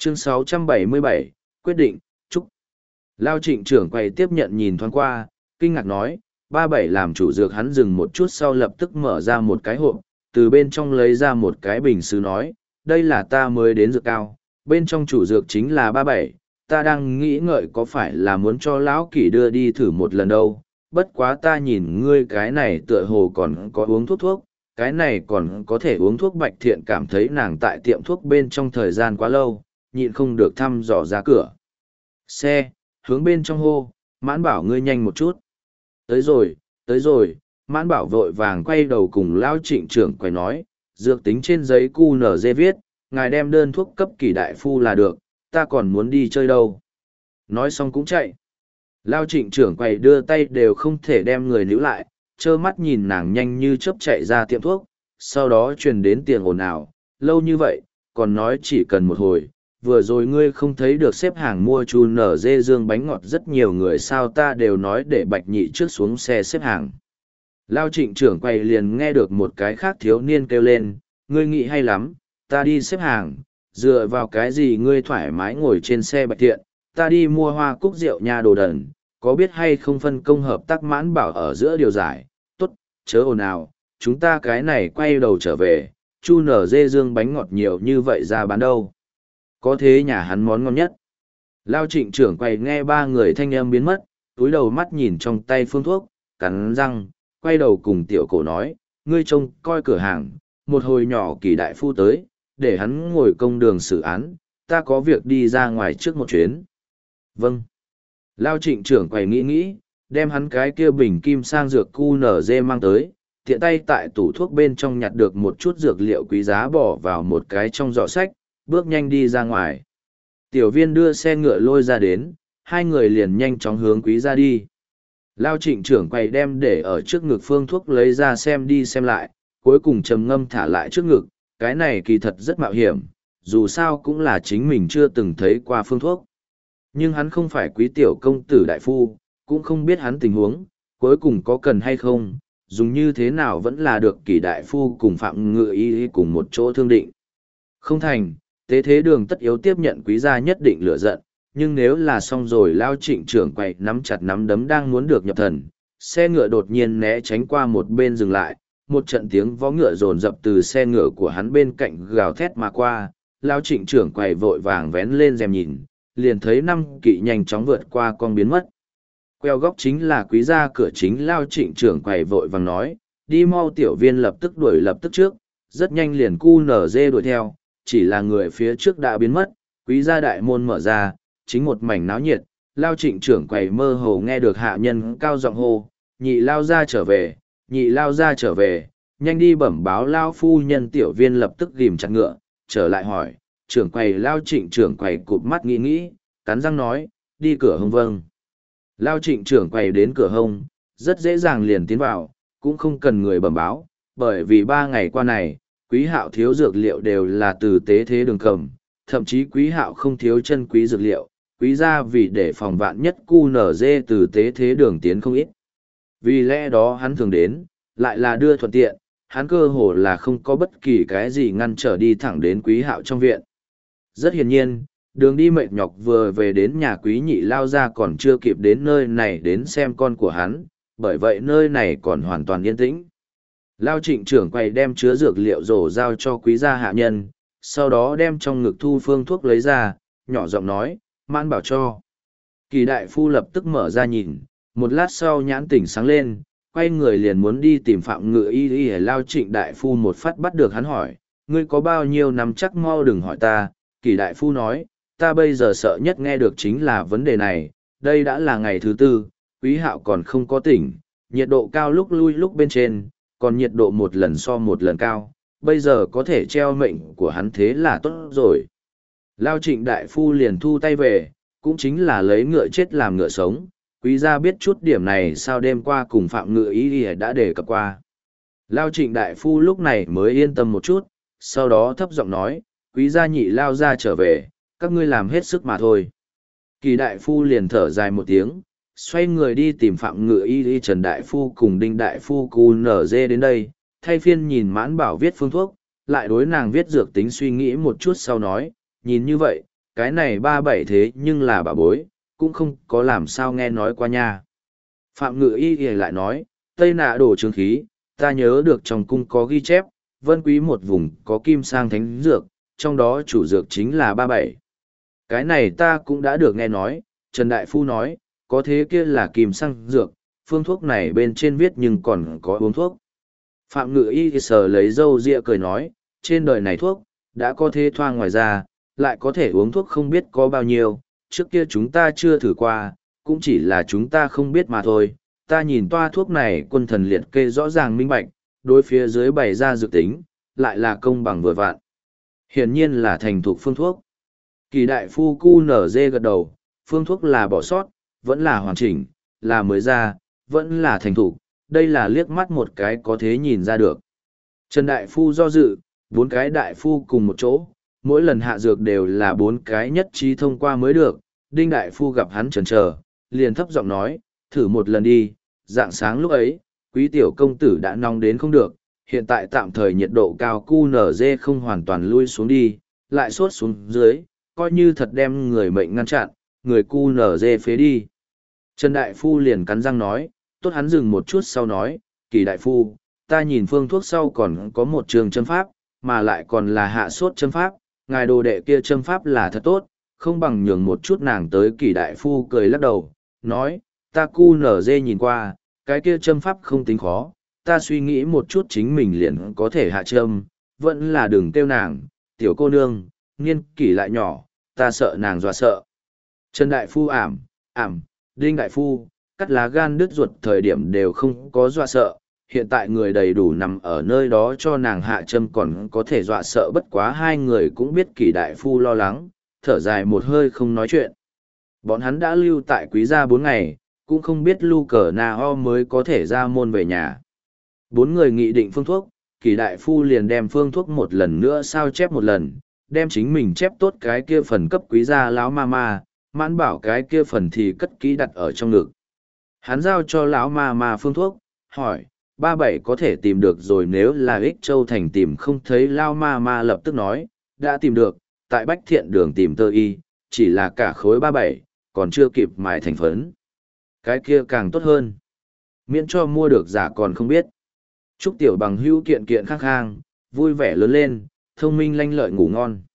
Chương 677, quyết định, chúc. Lao Trịnh trưởng quầy tiếp nhận nhìn thoáng qua, kinh ngạc nói, 37 làm chủ dược. Hắn dừng một chút sau lập tức mở ra một cái hộp, từ bên trong lấy ra một cái bình sứ nói, đây là ta mới đến dược cao, bên trong chủ dược chính là 37, ta đang nghĩ ngợi có phải là muốn cho lão kỷ đưa đi thử một lần đâu, bất quá ta nhìn ngươi cái này tựa hồ còn có uống thuốc, cái này còn có thể uống thuốc. Bạch Thiện cảm thấy nàng tại tiệm thuốc bên trong thời gian quá lâu, nhịn không được thăm dò ra cửa xe, hướng bên trong hô, Mãn Bảo ngươi nhanh một chút. Tới rồi, Mãn Bảo vội vàng quay đầu cùng Lao Trịnh trưởng quầy nói, dược tính trên giấy QNZ viết, ngài đem đơn thuốc cấp Kỷ đại phu là được, ta còn muốn đi chơi đâu. Nói xong cũng chạy. Lao Trịnh trưởng quầy đưa tay đều không thể đem người níu lại, trơ mắt nhìn nàng nhanh như chớp chạy ra tiệm thuốc, sau đó truyền đến tiền ồn ào, lâu như vậy, còn nói chỉ cần một hồi, vừa rồi ngươi không thấy được xếp hàng mua chu nở dê dương bánh ngọt rất nhiều người sao, ta đều nói để Bạch Nhị trước xuống xe xếp hàng. Lao Trịnh trưởng quầy liền nghe được một cái khác thiếu niên kêu lên, ngươi nghĩ hay lắm, ta đi xếp hàng, dựa vào cái gì ngươi thoải mái ngồi trên xe Bạch Thiện, ta đi mua hoa cúc rượu nha đồ đần, có biết hay không phân công hợp tác. Mãn Bảo ở giữa điều giải, tốt, chớ ồn ào, chúng ta cái này quay đầu trở về, chu nở dê dương bánh ngọt nhiều như vậy ra bán đâu. Có thế nhà hắn món ngon nhất. Lao Trịnh trưởng quầy nghe ba người thanh âm biến mất, túi đầu mắt nhìn trong tay phương thuốc, cắn răng, quay đầu cùng tiểu cổ nói, ngươi trông coi cửa hàng, một hồi nhỏ Kỷ đại phu tới, để hắn ngồi công đường xử án, ta có việc đi ra ngoài trước một chuyến. Vâng. Lao Trịnh trưởng quầy nghĩ, đem hắn cái kia bình kim sang dược QNZ mang tới, tiện tay tại tủ thuốc bên trong nhặt được một chút dược liệu quý giá bỏ vào một cái trong giỏ sách, bước nhanh đi ra ngoài. Tiểu Viên đưa xe ngựa lôi ra đến, hai người liền nhanh chóng hướng quý gia đi. Lao Trịnh trưởng quầy đem để ở trước ngực phương thuốc lấy ra xem đi xem lại, cuối cùng trầm ngâm thả lại trước ngực, cái này kỳ thật rất mạo hiểm, dù sao cũng là chính mình chưa từng thấy qua phương thuốc. Nhưng hắn không phải quý tiểu công tử đại phu, cũng không biết hắn tình huống, cuối cùng có cần hay không, dùng như thế nào vẫn là được Kỷ đại phu cùng Phạm Ngự Y cùng một chỗ thương định. Không thành, tế thế đường tất yếu tiếp nhận quý gia nhất định lửa giận, nhưng nếu là xong rồi Lao Trịnh trưởng quầy nắm chặt nắm đấm đang muốn được nhập thần, xe ngựa đột nhiên né tránh qua một bên dừng lại, một trận tiếng vó ngựa dồn dập từ xe ngựa của hắn bên cạnh gào thét mà qua, Lao Trịnh trưởng quầy vội vàng vén lên rèm nhìn, liền thấy 5 kỵ nhanh chóng vượt qua con biến mất. Queo góc chính là quý gia cửa chính. Lao Trịnh trưởng quầy vội vàng nói, đi mau. Tiểu Viên lập tức đuổi lập tức trước, rất nhanh liền QNZ đuổi theo, chỉ là người phía trước đã biến mất, quý gia đại môn mở ra, chính một mảnh náo nhiệt. Lao Trịnh trưởng quầy mơ hồ nghe được hạ nhân cao giọng hô, nhị Lao gia trở về, nhị Lao gia trở về, nhanh đi bẩm báo Lao phu nhân. Tiểu Viên lập tức ghim chặt ngựa, trở lại hỏi, trưởng quầy. Lao Trịnh trưởng quầy cụp mắt nghĩ, cắn răng nói, đi cửa hông. Vâng. Lao Trịnh trưởng quầy đến cửa hông, rất dễ dàng liền tiến vào, cũng không cần người bẩm báo, bởi vì 3 ngày qua này, Quý Hạo thiếu dược liệu đều là từ tế thế đường cầm, thậm chí Quý Hạo không thiếu chân quý dược liệu, quý gia vì để phòng vạn nhất QNZ từ tế thế đường tiến không ít. Vì lẽ đó hắn thường đến, lại là đưa thuận tiện, hắn cơ hồ là không có bất kỳ cái gì ngăn trở đi thẳng đến Quý Hạo trong viện. Rất hiển nhiên, đường đi mệt nhọc vừa về đến nhà quý nhị Lao gia còn chưa kịp đến nơi này đến xem con của hắn, bởi vậy nơi này còn hoàn toàn yên tĩnh. Lao Trịnh trưởng quầy đem chứa dược liệu rổ giao cho quý gia hạ nhân, sau đó đem trong ngực thu phương thuốc lấy ra, nhỏ giọng nói, Mãn Bảo cho. Kỳ đại phu lập tức mở ra nhìn, một lát sau nhãn tỉnh sáng lên, quay người liền muốn đi tìm Phạm Ngự Y. Lao Trịnh đại phu một phát bắt được hắn hỏi, ngươi có bao nhiêu năm chắc mau đừng hỏi ta. Kỳ đại phu nói, ta bây giờ sợ nhất nghe được chính là vấn đề này, đây đã là ngày thứ 4, Quý Hạo còn không có tỉnh, nhiệt độ cao lúc lui lúc bên trên, còn nhiệt độ một lần so một lần cao, bây giờ có thể treo mệnh của hắn thế là tốt rồi. Lao Trịnh đại phu liền thu tay về, cũng chính là lấy ngựa chết làm ngựa sống, quý gia biết chút điểm này sao đêm qua cùng Phạm Ngự Y đã đề cập qua. Lao Trịnh đại phu lúc này mới yên tâm một chút, sau đó thấp giọng nói, quý gia nhị Lao gia trở về, các ngươi làm hết sức mà thôi. Kỳ đại phu liền thở dài một tiếng, xoay người đi tìm Phạm Ngự Y. Trần đại phu cùng Đinh đại phu QNZ đến đây, thay phiên nhìn Mãn Bảo viết phương thuốc, lại đối nàng viết dược tính suy nghĩ một chút sau nói, nhìn như vậy, cái này 37 thế nhưng là bà bối, cũng không có làm sao nghe nói qua nha. Phạm Ngự Y thì lại nói, Tây Nạ đồ trướng khí, ta nhớ được trong cung có ghi chép, Vân Quý một vùng có kim sang thánh dược, trong đó chủ dược chính là 37. Cái này ta cũng đã được nghe nói, Trần Đại Phu nói, có thế kia là kim sang dược, phương thuốc này bên trên viết nhưng còn có uống thuốc. Phạm Ngự Y thì sờ lấy râu ria cười nói, trên đời này thuốc, đã có thế thoa ngoài ra, lại có thể uống thuốc không biết có bao nhiêu, trước kia chúng ta chưa thử qua, cũng chỉ là chúng ta không biết mà thôi. Ta nhìn toa thuốc này quân thần liệt kê rõ ràng minh bạch, đối phía dưới bày ra dự tính, lại là công bằng vừa vạn. Hiển nhiên là thành thục phương thuốc. Kỳ đại phu cu nở dê gật đầu, phương thuốc là bỏ sót, vẫn là hoàn chỉnh, là mới ra, vẫn là thành thục, đây là liếc mắt một cái có thể nhìn ra được. Trần đại phu do dự, 4 cái đại phu cùng một chỗ, mỗi lần hạ dược đều là 4 cái nhất trí thông qua mới được. Đinh đại phu gặp hắn chần chờ, liền thấp giọng nói, thử một lần đi. Dạng sáng lúc ấy, quý tiểu công tử đã nóng đến không được, hiện tại tạm thời nhiệt độ cao QNZ không hoàn toàn lui xuống đi, lại sốt xuống dưới, coi như thật đem người mệnh ngăn chặn, người QNZ phế đi. Trần đại phu liền cắn răng nói, tốt. Hắn dừng một chút sau nói, Kỳ đại phu, ta nhìn phương thuốc sau còn có một trường châm pháp, mà lại còn là hạ sốt châm pháp, ngài đồ đệ kia châm pháp là thật tốt, không bằng nhường một chút nàng tới. Kỳ đại phu cười lắc đầu, nói, ta cu nở dê nhìn qua, cái kia châm pháp không tính khó, ta suy nghĩ một chút chính mình liền có thể hạ châm, vẫn là đừng kêu nàng, tiểu cô nương, niên kỷ lại nhỏ, ta sợ nàng dọa sợ. Trần đại phu ảm, Đinh đại phu, cắt lá gan đứt ruột thời điểm đều không có dọa sợ, hiện tại người đầy đủ nằm ở nơi đó cho nàng hạ châm còn có thể dọa sợ. Bất quá hai người cũng biết Kỳ đại phu lo lắng, thở dài một hơi không nói chuyện. Bọn hắn đã lưu tại quý gia 4 ngày, cũng không biết Lu Cờ Na Ho mới có thể ra môn về nhà. 4 người nghị định phương thuốc, Kỳ đại phu liền đem phương thuốc một lần nữa sao chép một lần, đem chính mình chép tốt cái kia phần cấp quý gia lão ma ma, mãn bảo cái kia phần thì cất kỹ đặt ở trong ngực. Hắn giao cho lão ma ma phương thuốc, hỏi, 37 có thể tìm được rồi. Nếu là Ích Châu Thành tìm không thấy, lão ma ma lập tức nói, đã tìm được, tại Bách Thiện Đường tìm tơ y, chỉ là cả khối 37, còn chưa kịp mài thành phấn. Cái kia càng tốt hơn. Miễn cho mua được giả còn không biết. Chúc tiểu bằng hữu kiện kiện khang khang, vui vẻ lớn lên, thông minh lanh lợi ngủ ngon.